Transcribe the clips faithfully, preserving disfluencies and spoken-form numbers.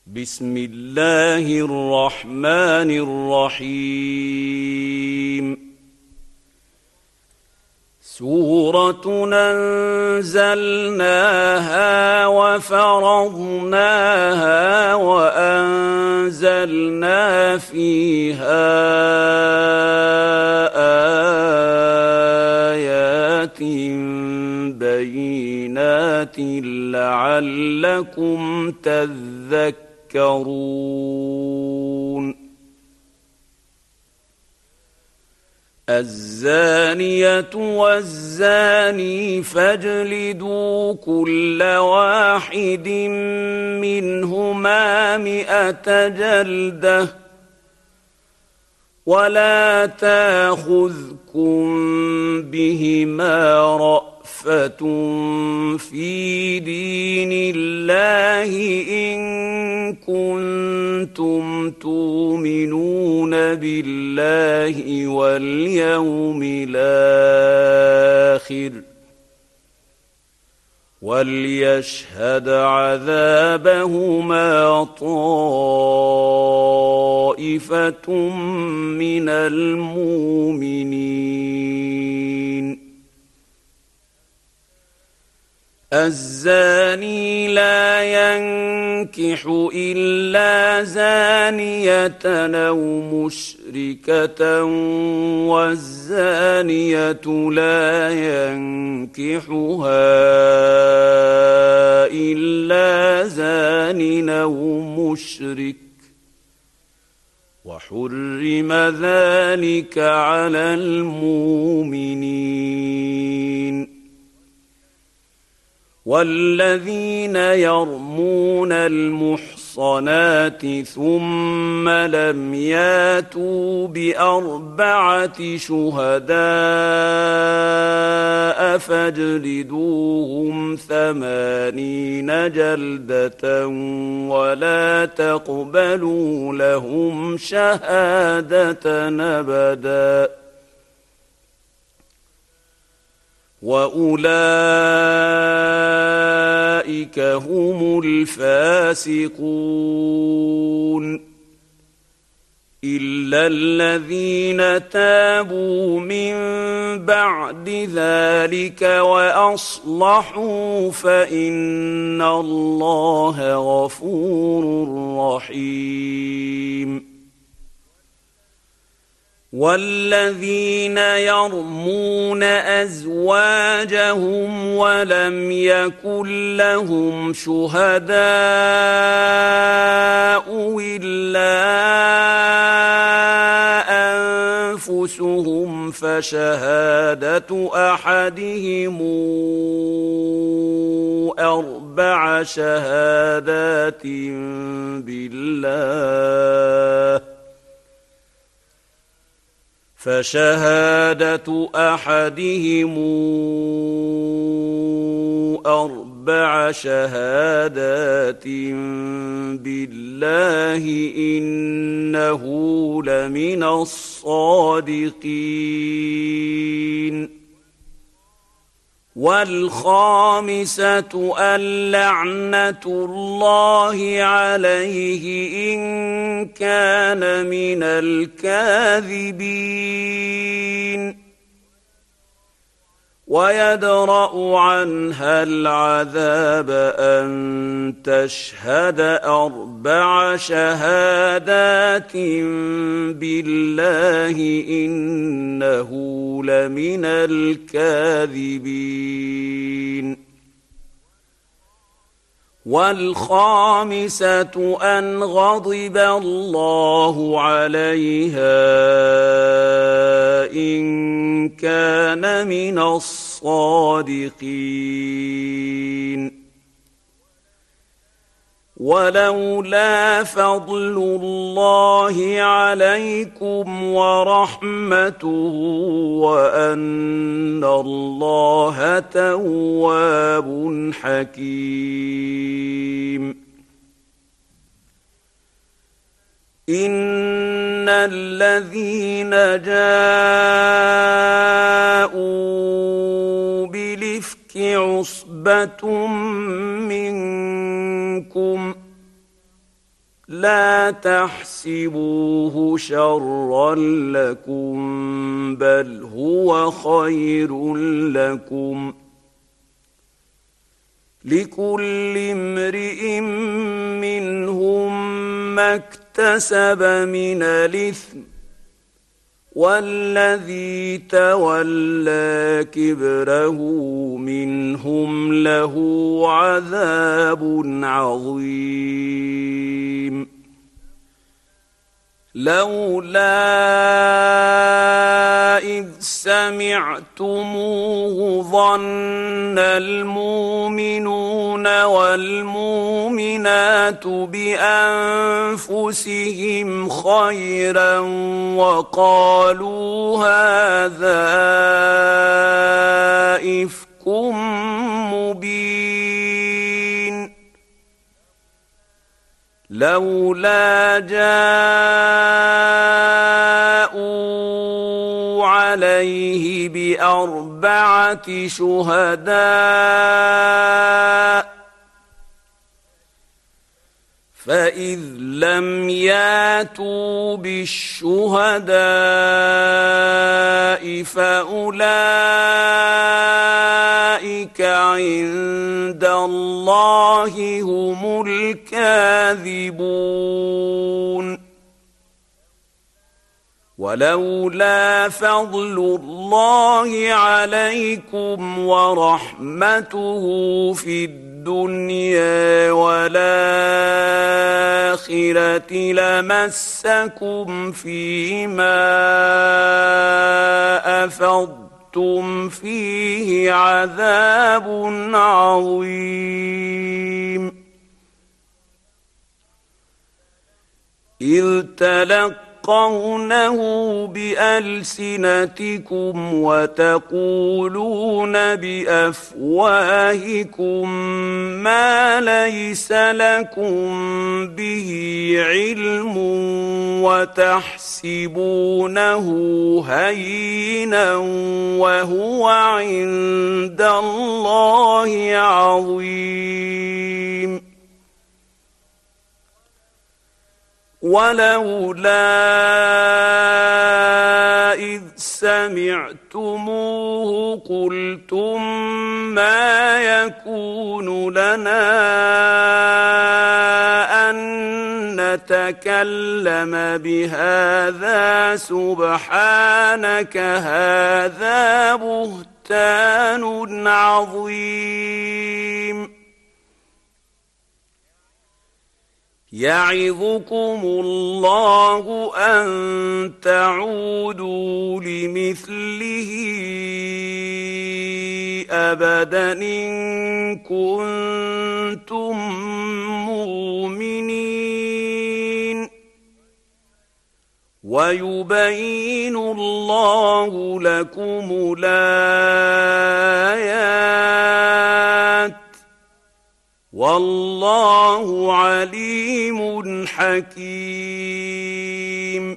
بسم الله الرحمن الرحيم سورة أنزلناها وفرضناها وأنزلنا فيها آيات بينات لعلكم تذكرون الزانية والزاني فاجلدوا كل واحد منهما مئة جلدة ولا تأخذكم بهما رأفة في دين الله إن كنتم تؤمنون بالله واليوم الآخر وليشهد عذابهما طائفة من المؤمنين الزاني لا ينكح إلا زانية أو مشركة والزانية لا ينكحها إلا زان أو مشرك وحرم ذلك على المؤمنين والذين يرمون المحصنات ثم لم ياتوا بأربعة شهداء فاجلدوهم ثمانين جلدة ولا تقبلوا لهم شهادة أبدا وأولئك هم الفاسقون إلا الذين تابوا من بعد ذلك وأصلحوا فإن الله غفور رحيم والذين يرمون أزواجهم ولم يكن لهم شهداء إلا أنفسهم فشهادة أحدهم أربع شهادات بالله فشهادة أحدهم أربع شهادات بالله إنه لمن الصادقين والخامسة اللعنة الله عليه إن كان من الكاذبين ويدرأ عنها العذاب أن تشهد أربع شهادات بالله إنه لمن الكاذبين والخامسة أن غضب الله عليها إن كان من الصادقين ولولا فضل الله عليكم ورحمته وأن الله تواب حكيم إن الذين جاءوا بالإفك الإفك عصبة منكم لا تحسبوه شرا لكم بل هو خير لكم لكل امرئ منهم ما اكتسب من الإثم والذي تولى كبره منهم له عذاب عظيم لولا إذ سمعتموه ظن المؤمنون والمؤمنات بأنفسهم خيرا وقالوا هذا إفك مبين لولا جاءوا عليه بأربعة شهداء فإذ لم ياتوا بالشهداء فأولئك عند الله هم الكاذبون ولولا فضل الله عليكم ورحمته في الدنيا والآخرة لمسكم فيما أفضتم فيه عذاب عظيم إذ تلقوا تلقونه بألسنتكم وتقولون بأفواهكم ما ليس لكم به علم وتحسبونه هينا وهو عند الله عظيم ولولا إذ سمعتموه قلتم ما يكون لنا أن نتكلم بهذا سبحانك هذا بهتان عظيم يعظكم الله أن تعودوا لمثله أبدا إن كنتم مؤمنين ويبين الله لكم الآيات والله عليم حكيم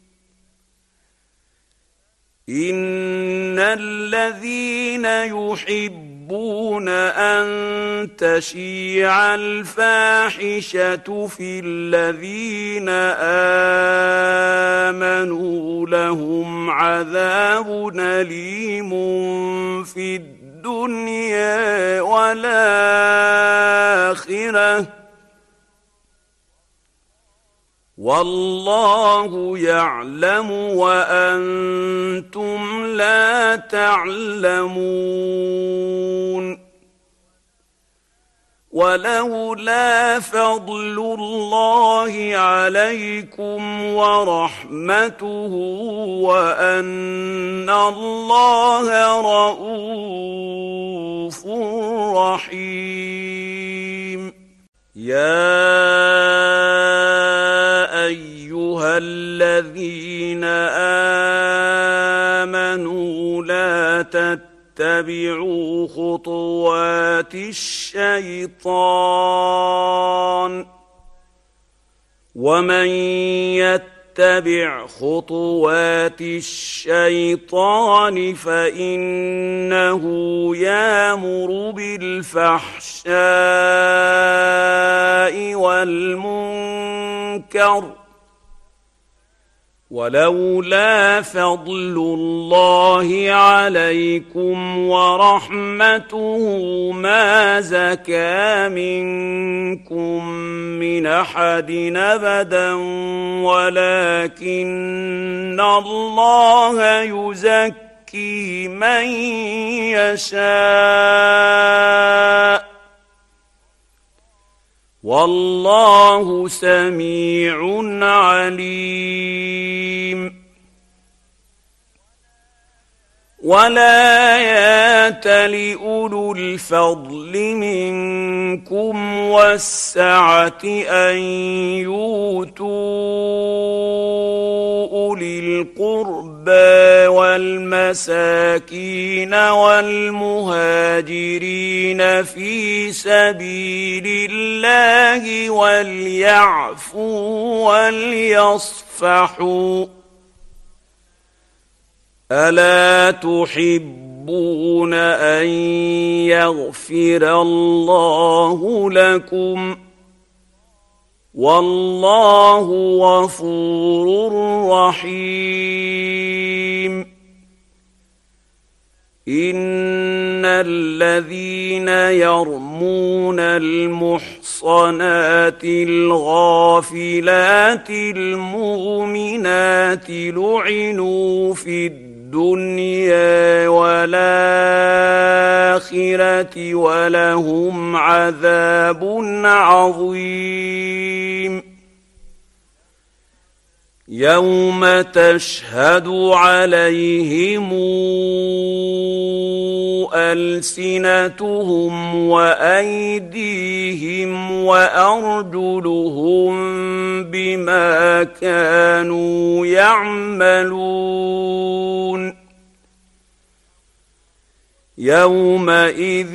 إن الذين يحبون أن تشيع الفاحشة في الذين آمنوا لهم عذاب أليم في الدنيا الدنيا والآخرة والله يعلم وأنتم لا تعلمون ولولا فضل الله عليكم ورحمته وأن الله رؤوف رحيم يا أيها الذين آمنوا لا تتبعوا اتبعوا خطوات الشيطان ومن يتبع تتبع خطوات الشيطان فإنه يأمر بالفحشاء والمنكر ولولا فضل الله عليكم ورحمته ما زكى منكم من أحد أبدا ولكن الله يزكي من يشاء والله سميع عليم ولا يأتل أولو الفضل منكم والسعة أن يؤتوا أولي القربى والمساكين والمهاجرين في سبيل الله وليعفوا وليصفحوا ألا تحبون أن يغفر الله لكم والله غفور رحيم إن الذين يرمون المحصنات الغافلات المؤمنات لعنوا في الدنيا والآخرة ولهم عذاب عظيم يوم تشهد عليهم ألسنتهم وأيديهم وأرجلهم بما كانوا يعملون يومئذ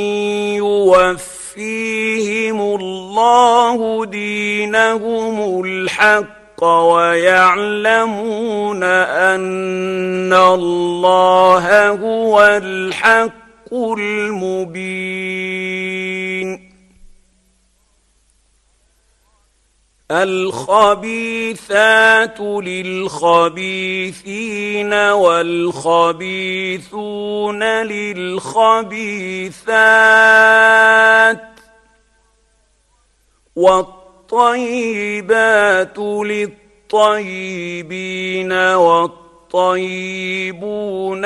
يوفيهم الله دينهم الحق ويعلمون أن الله هو الحق المبين الخبيثات للخبيثين والخبيثون للخبيثات والطيبات للطيبين والطيبون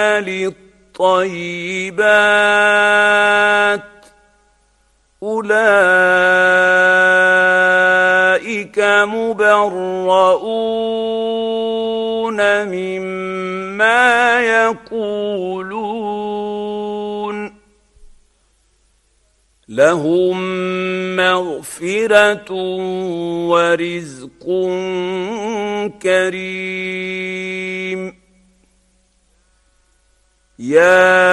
للطيبات أولئك مبرؤون مما يقولون لهم مغفرة ورزق كريم يا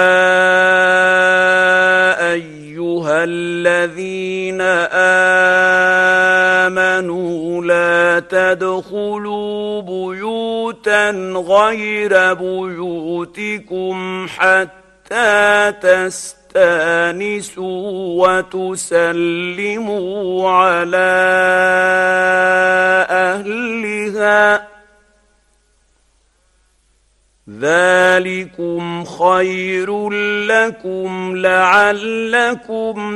أيها الذين آمنوا لا تدخلوا بيوتا غير بيوتكم حتى تستأنسوا تستانسوا وتسلموا على أهلها ذلكم خير لكم لعلكم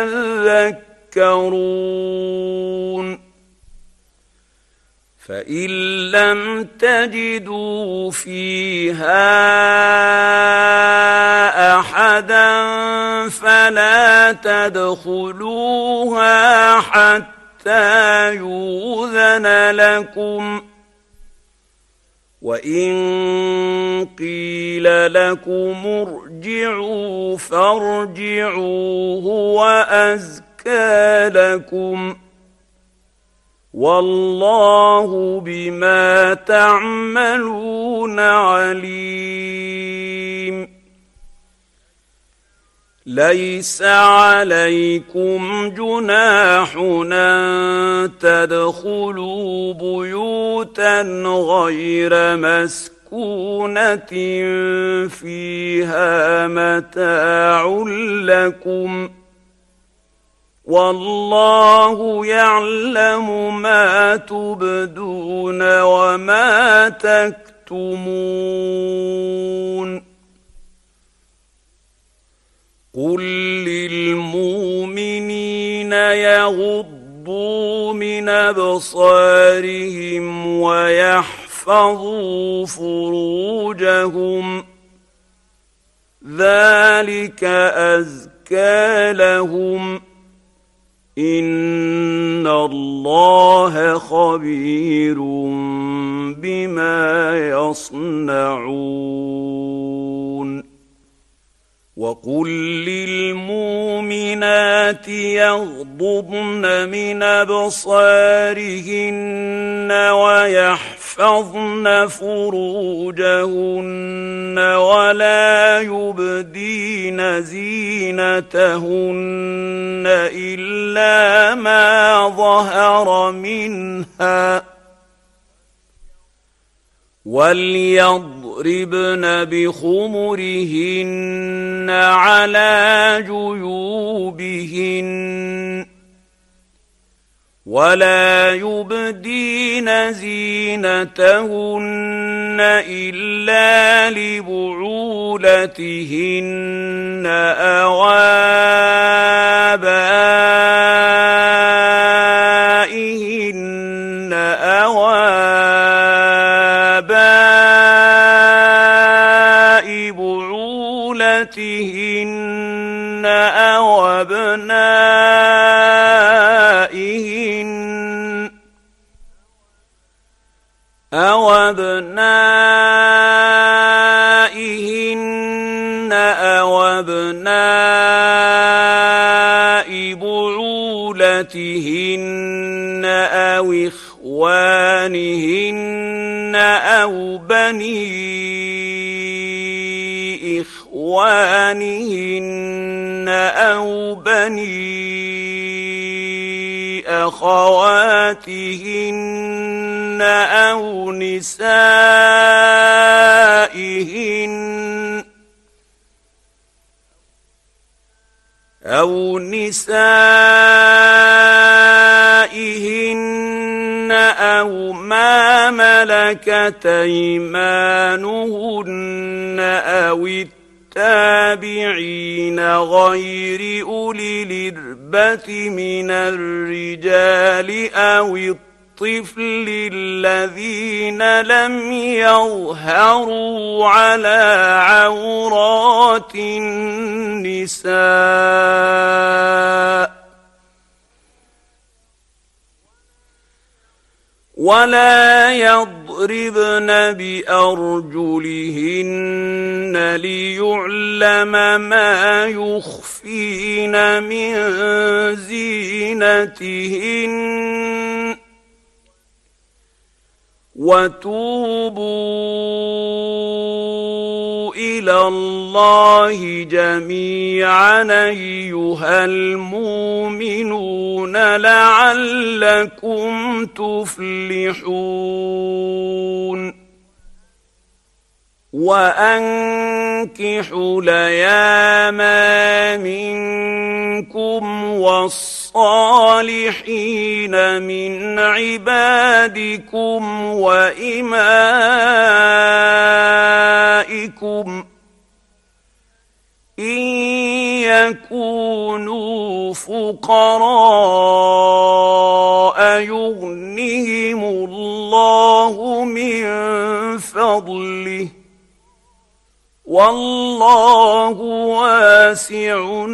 تذكرون فإن لم تجدوا فيها أحدا فلا تدخلوها حتى يؤذن لكم وإن قيل لكم ارجعوا فارجعوا هو أزكى لكم والله بما تعملون عليم ليس عليكم جناح أن تدخلوا بيوتا غير مسكونة فيها متاع لكم والله يعلم ما تبدون وما تكتمون قل للمؤمنين يغضوا من أبصارهم ويحفظوا فروجهم ذلك أزكى لهم إن الله خبير بما يصنعون وقل للمؤمنات يغضضن من أبصارهن ويحفظن فروجهن ولا يبدين زينتهن إلا ما ظهر منها وليضربن بخمرهن على جيوبهن ولا يبدين زينتهن إلا لبعولتهن أو آبائهن أو آباء بعولتهن أو أبنائهن أو أبنائهن أو أبناء بعولتهن أو إخوانهن أو بني إخوانهن أو بني أخواتهن أو نسائهن أو نسائهن أو ما ملكت أيمانهن أو التابعين غير أولي الإربة من الرجال أو الطفل الذين لم يظهروا على عورات النساء ولا يضربن بأرجلهن ليعلم ما يخفين من زينتهن وتوبوا إلى الله جميعا أيها المؤمنون لعلكم تفلحون وأنكحوا الأيام منكم والصالحين من عبادكم وإمائكم إن يكونوا فقراء يغنهم الله من فضله والله واسع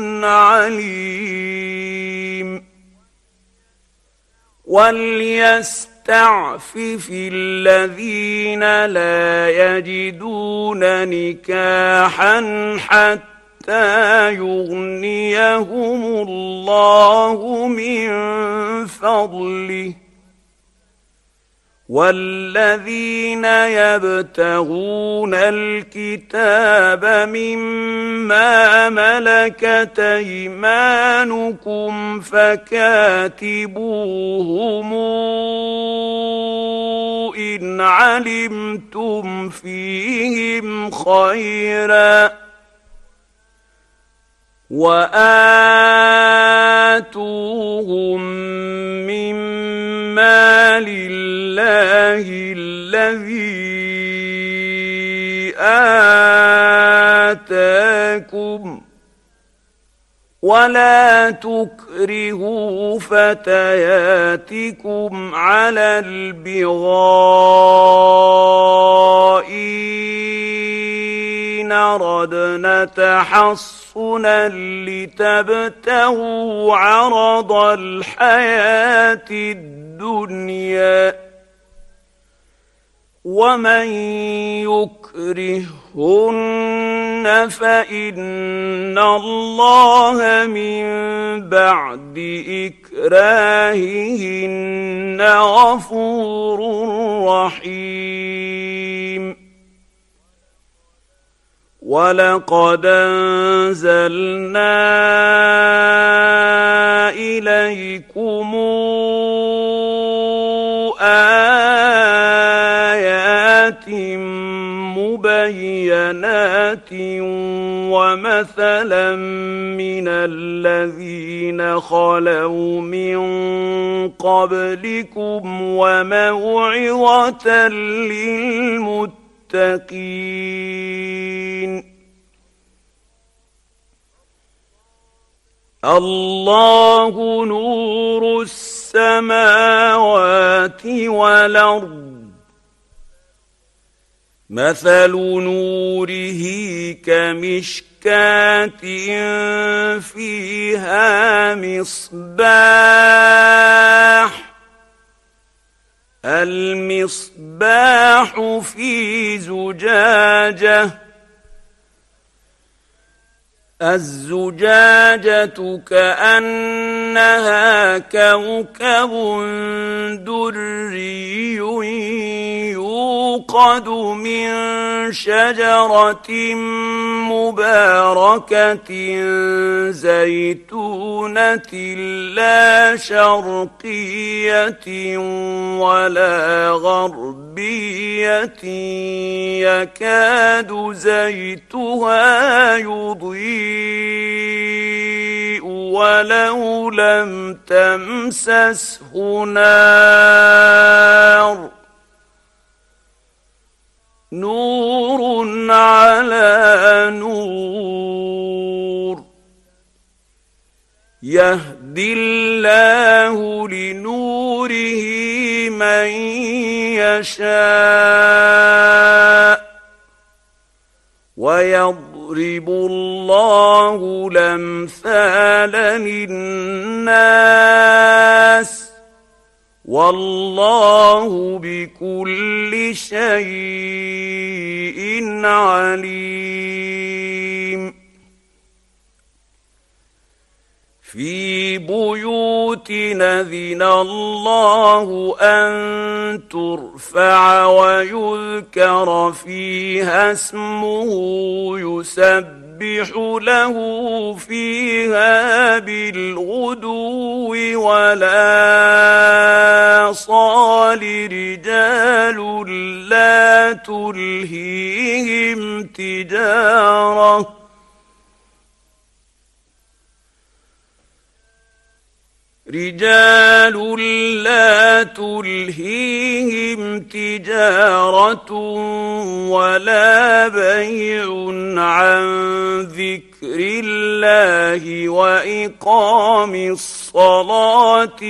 عليم وليستعفف الذين لا يجدون نكاحا حتى يغنيهم الله من فضله والذين يبتغون الكتاب مما ملكت أيمانكم فكاتبوهم إن علمتم فيهم خيرا وآتوهم مما لله الذي آتاكم ولا تكرهوا فتياتكم على البغاء إن أردنا تحصنا لتبتغوا عرض الحياة الدنيا ومن يكرهن فإن الله من بعد إكراههن غفور رحيم ولقد أنزلنا إليكم آيات مبينات ومثلا من الذين خلوا من قبلكم وموعظة للمتقين الله نور السماوات والأرض مثل نوره كمشكاة فيها مصباح المصباح في زجاجة الزجاجة كأنها كوكب دري يوقد من شجرة مباركة زيتونة لا شرقية ولا غربية يكاد زيتها يضيء ولو لم تمسسه نار نور على نور يهدي الله لنوره من يشاء ويضرب الله الأمثال للناس والله بكل شيء عليم في بيوت أذن الله أن ترفع ويذكر فيها اسمه يسبح له فيها بالغدو والآصال رجال لا تلهيهم تجارة رجال لا تلهيهم تجارة ولا بيع عن ذكر الله وإقام الصلاة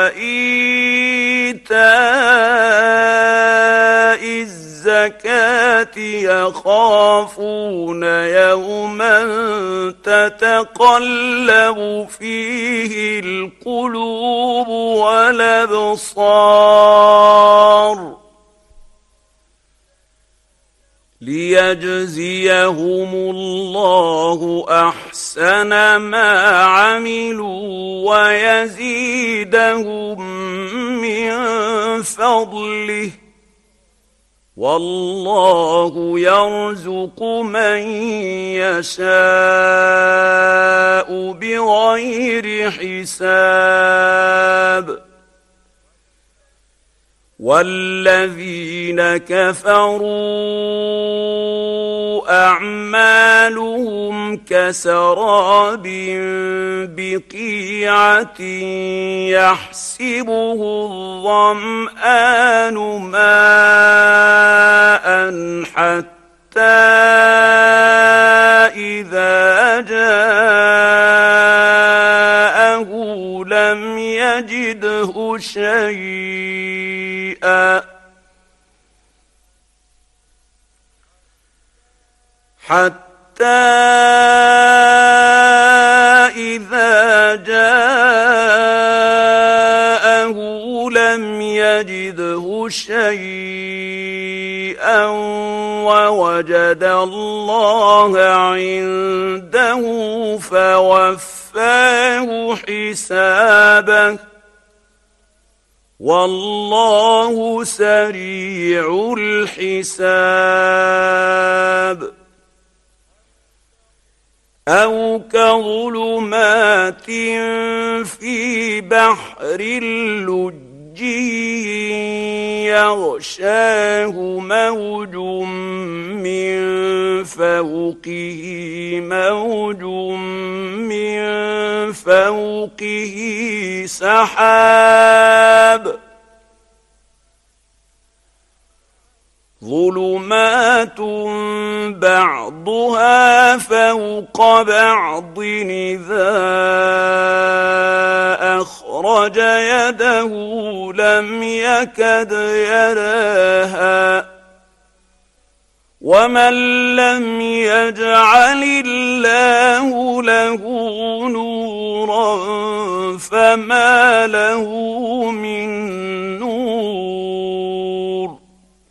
وإيتاء الزكاة يخافون يوما تتقلب فيه القلوب والأبصار ليجزيهم الله أحسن ما عملوا ويزيدهم من فضله والله يرزق من يشاء بغير حساب والذين كفروا أعمالهم كسراب بقيعة يحسبه الظمآن ماء حتى إذا جاءه لم يجده شيئا حتى إذا جاءه لم يجده شيئا ووجد الله عنده فوفاه حسابه والله سريع الحساب أو كظلمات في بحر لجي يغشاه موج من فوقه موج من فوقه سحاب ظلمات بعضها فوق بعض إذا أخرج يده لم يكد يراها ومن لم يجعل الله له نورا فما له من نور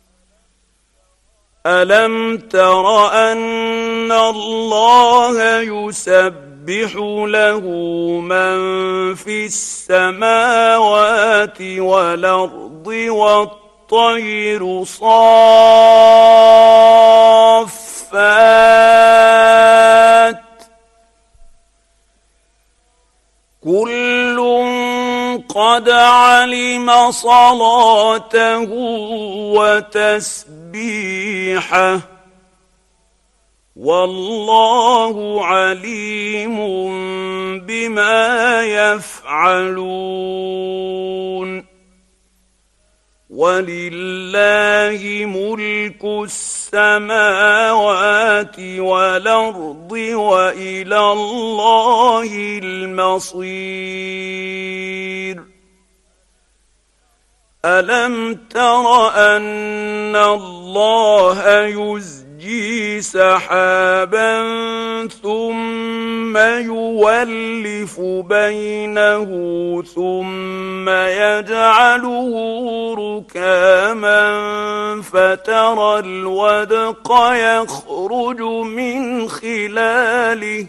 ألم تر أن الله يسبح له من في السماوات والأرض والطير صافات كل قد علم صلاته وتسبيحه والله عليم بما يفعلون ولله ملك السماوات والأرض وإلى الله المصير ألم تر أن الله يزجي سحابا ثم يولف بينه ثم يجعله ركاما فترى الودق يخرج من خلاله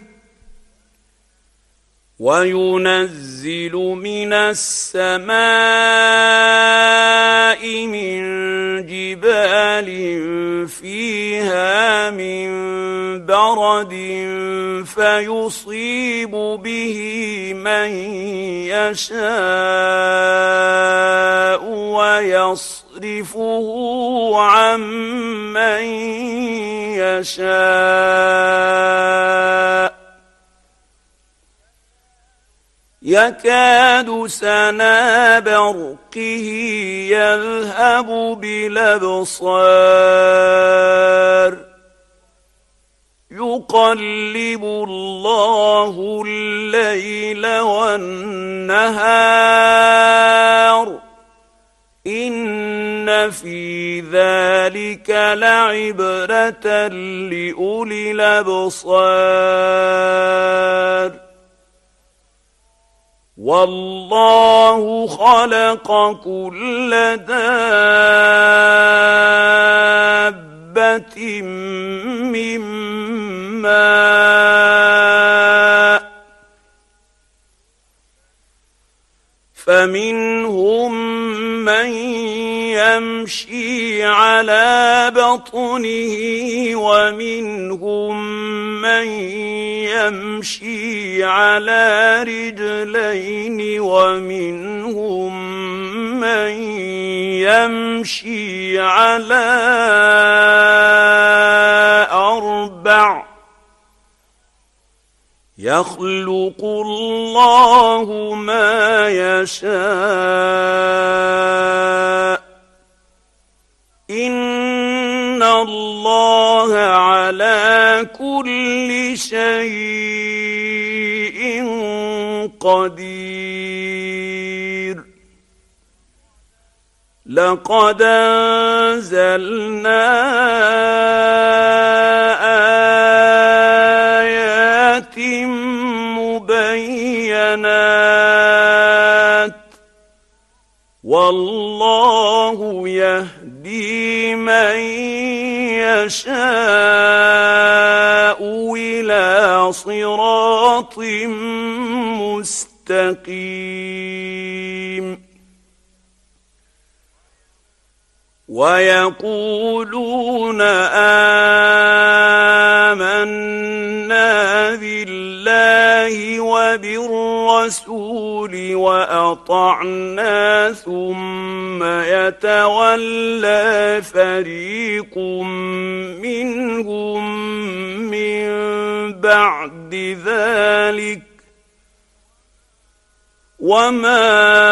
وينزل من السماء من جبال فيها من برد فيصيب به من يشاء ويصرفه عن من يشاء يكاد سنا برقه يذهب بالأبصار يقلب الله الليل والنهار إن في ذلك لعبرة لأولي الأبصار والله خلق كل دابة من ماء فمنهم من يمشي على بطنه ومنهم من يمشي على رجلين ومنهم من يمشي على أربع يخلق الله ما يشاء إن الله على كل شيء قدير لقد أنزلنا آيات مبينات والله يهدي من يشاء إلى صراط مستقيم ويقولون آمنا بالله وبالرسول وأطعنا ثم يتولى فريق منهم من بعد ذلك وما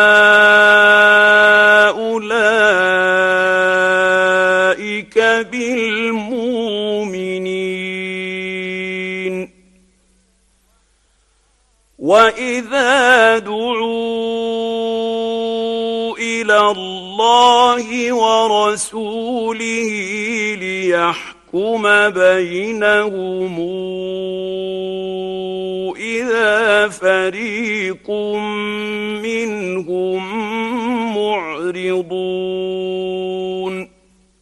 أولئك بالمؤمنين وإذا دعوا إلى الله ورسوله ليحكم بينهم إذا فريق منهم معرضون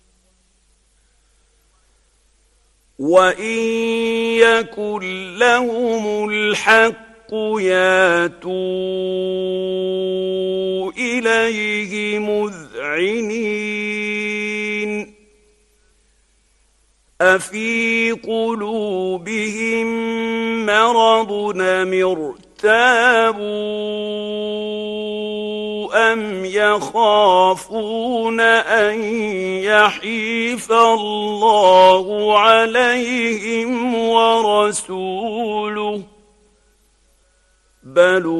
وإن يكن لهم الحق ياتوا إليه مذعنين أفي قلوبهم مرض أم ارتابوا أم يخافون أن يحيف الله عليهم ورسوله بل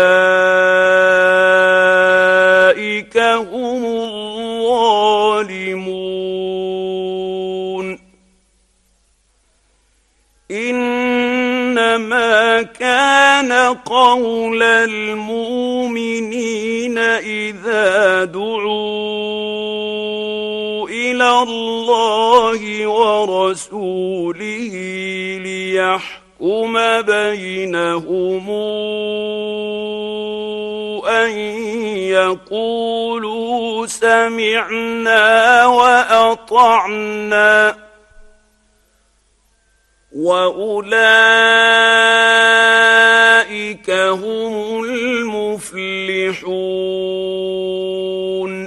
أولئك هم الظالمون إنما كان قول المؤمنين إذا دعوا إلى الله ورسوله ليحكم يحكم بينهم أن يقولوا سمعنا وأطعنا وأولئك هم المفلحون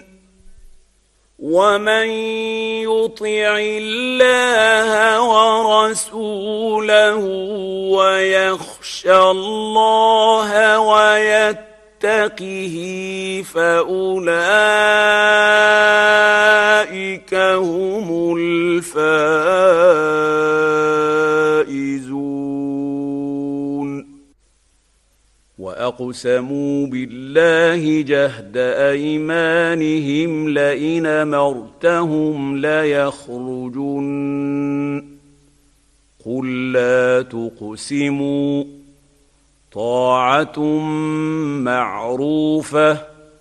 ومن يطع الله ورسوله ويخشى الله ويتقه فأولئك هم الفائزون وأقسموا بالله جهد أيمانهم لئن أمرتهم ليخرجن قل لا تقسموا طاعة معروفة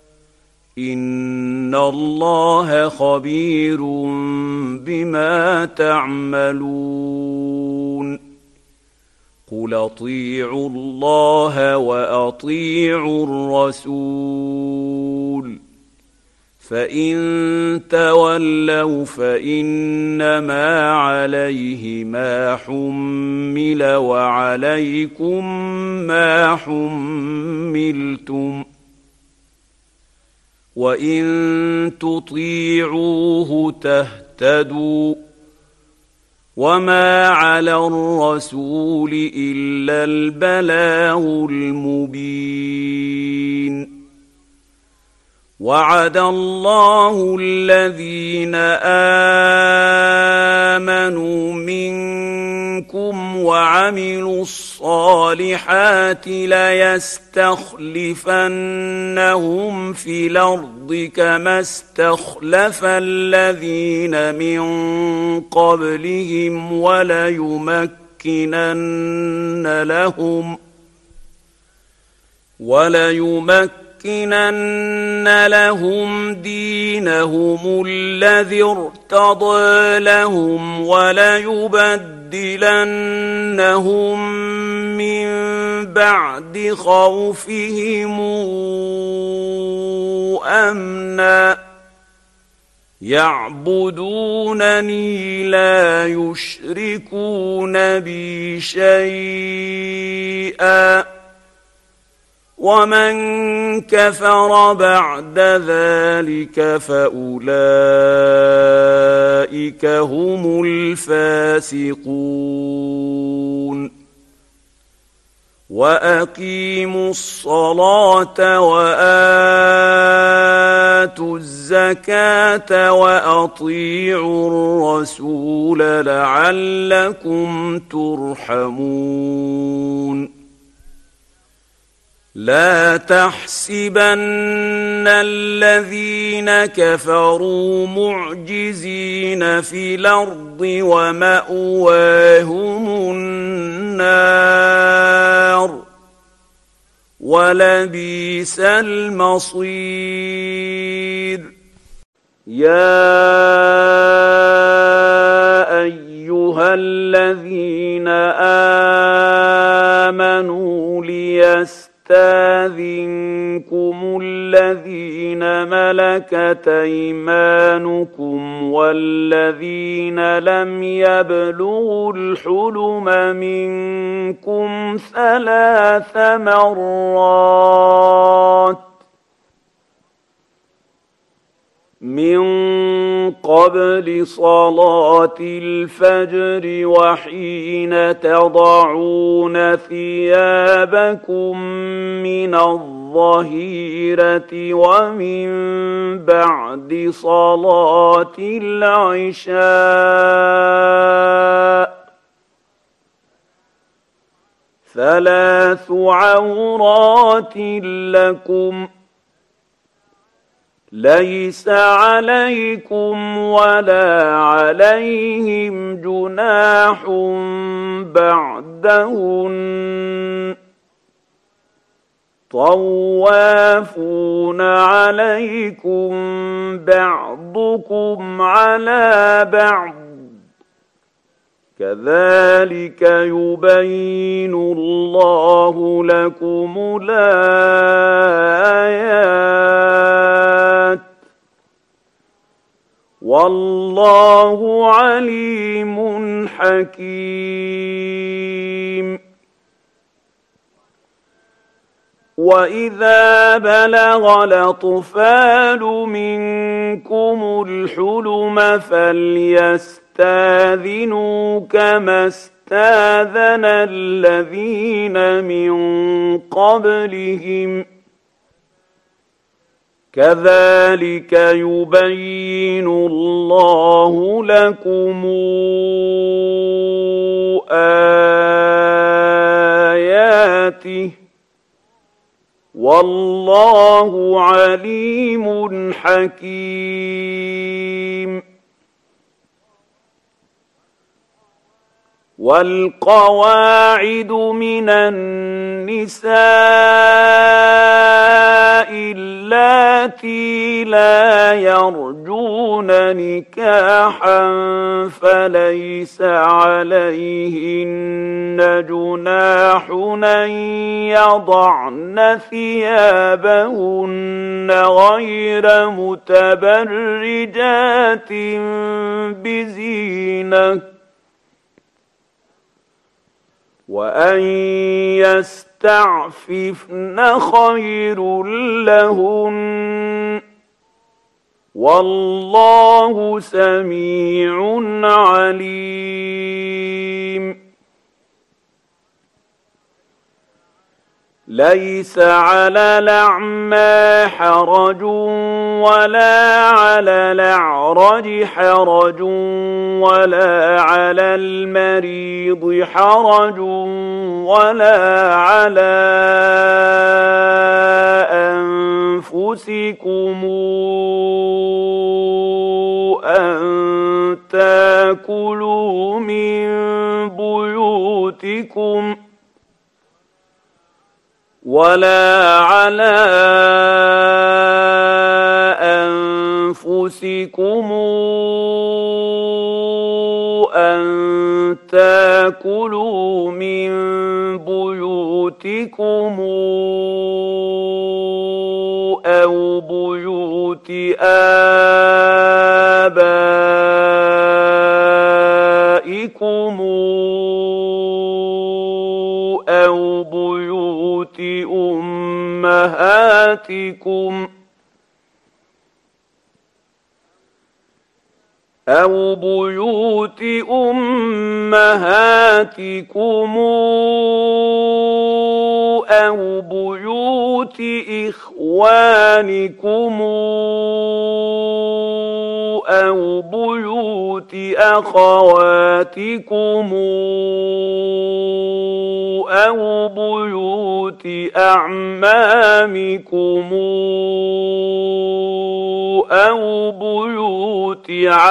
إن الله خبير بما تعملون قل أطيعوا الله وأطيعوا الرسول فإن تولوا فإنما عليه ما حمل وعليكم ما حملتم وإن تطيعوه تهتدوا وما على الرسول إلا البلاغ المبين وعد الله الذين آمنوا منكم وعملوا الصالحات ليستخلفنهم في الأرض كما استخلف الذين من قبلهم وليمكنن لهم وليمكنن لَنُمَكِّنَنَّ لَهُمْ دِينَهُمُ الَّذِي ارْتَضَىٰ لَهُمْ وَلَيُبَدِّلَنَّهُم مِّن بَعْدِ خَوْفِهِمْ أَمْنًا يَعْبُدُونَنِي لَا يُشْرِكُونَ بِي شَيْئًا ومن كفر بعد ذلك فأولئك هم الفاسقون وأقيموا الصلاة وآتوا الزكاة وأطيعوا الرسول لعلكم ترحمون لا تحسبن الذين كفروا معجزين في الأرض ومأواهم النار ولبئس المصير يا أيها الذين آمنوا ليستغفروا يستاذنكم الذين ملكت أيمانكم والذين لم يبلغوا الحلم منكم ثلاث مرات من قبل صلاة الفجر وحين تضعون ثيابكم من الظهيرة ومن بعد صلاة العشاء ثلاث عورات لكم ليس عليكم ولا عليهم جناح بعدهن طوافون عليكم بعضكم على بعض كذلك يبين الله لكم الآيات والله عليم حكيم وإذا بلغ الأطفال منكم الحلم فليستأذنوا كما استأذن الذين من قبلهم كذلك يبين الله لكم آياته والله عليم حكيم والقواعد من النساء اللاتي لا يرجون نكاحا فليس عليهن جناح أن يضعن ثيابهن غير متبرجات بزينة وأن يستعففن خير لهن والله سميع عليم. ليس على الأعمى حرج ولا على الأعرج حرج ولا على المريض حرج ولا على أنفسكم أن تأكلوا من بيوتكم ولا على أنفسكم أن تأكلوا من بيوتكم أو بيوت آبائكم أو بيوت أمهاتكم أو بيوت أمهاتكم أو بيوت إخوانكم أو بيوت أخواتكم أو بيوت أعمامكم أو بيوت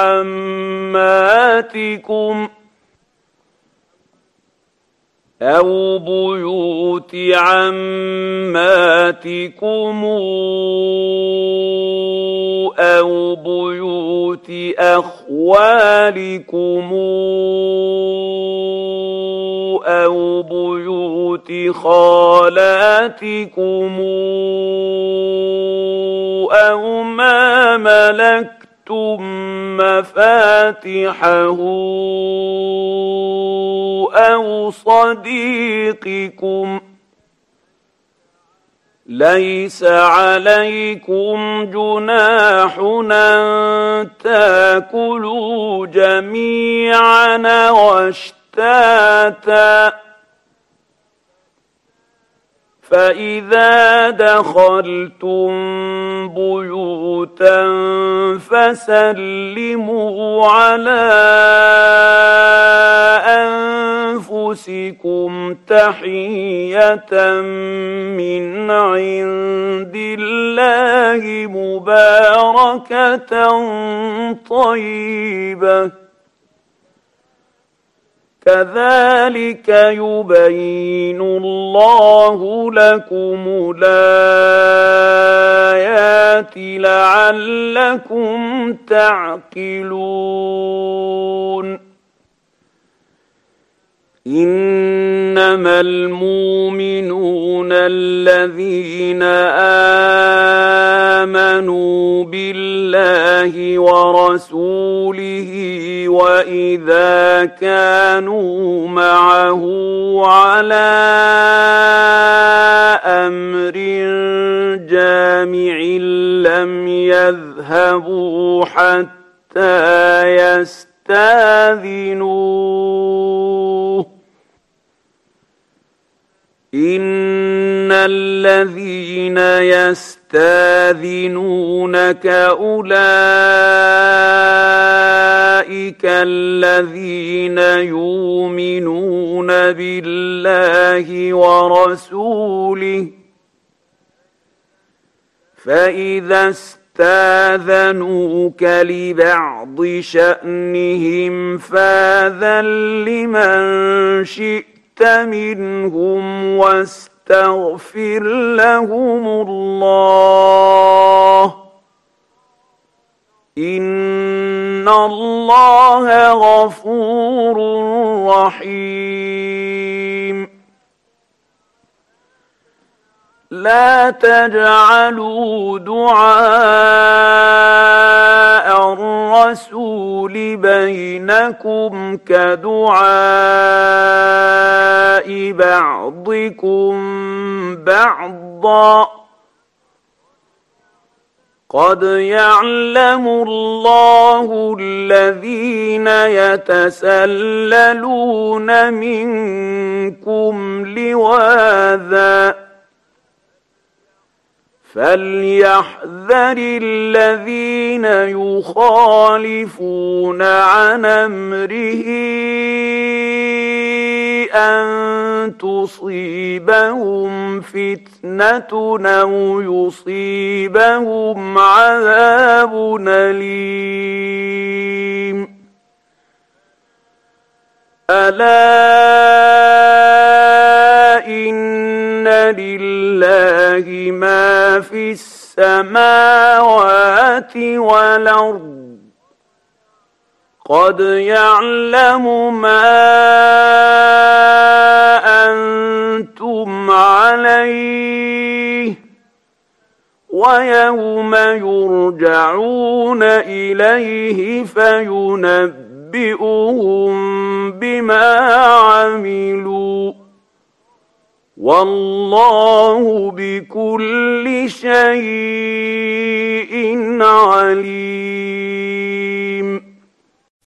عماتكم أو بيوت عماتكم أو بيوت أخوالكم أو بيوت خالاتكم أو ما ملكتم مفاتحه أو صديقكم. ليس عليكم جناح أن تأكلوا جميعا واشتاتا فإذا دخلتم بيوتا فسلموا على أنفسكم تحية من عند الله مباركة طيبة كذلك يبين الله لكم الآيات لعلكم تعقلون. إنما المؤمنون الذين آمنوا بالله ورسوله وإذا كانوا معه على أمر جامع لم يذهبوا حتى يستأذنوه. إن الذين يستأذنونك أولئك الذين يؤمنون بالله ورسوله فإذا استاذنوك لبعض شأنهم فاذن لمن شئت منهم واستغفر لهم الله إن الله غفور رحيم. لا تجعلوا دعاء الرسول بينكم كدعاء بعضكم بعضا قد يعلم الله الذين يتسللون منكم لواذا فليحذر الذين يخالفون عن أمره أن تصيبهم فتنة أو يصيبهم عذاب أليم ألا إن لله ما في السماوات والأرض قد يعلم ما أنتم عليه ويوم يرجعون إليه فينبئهم بما عملوا والله بكل شيء عليم.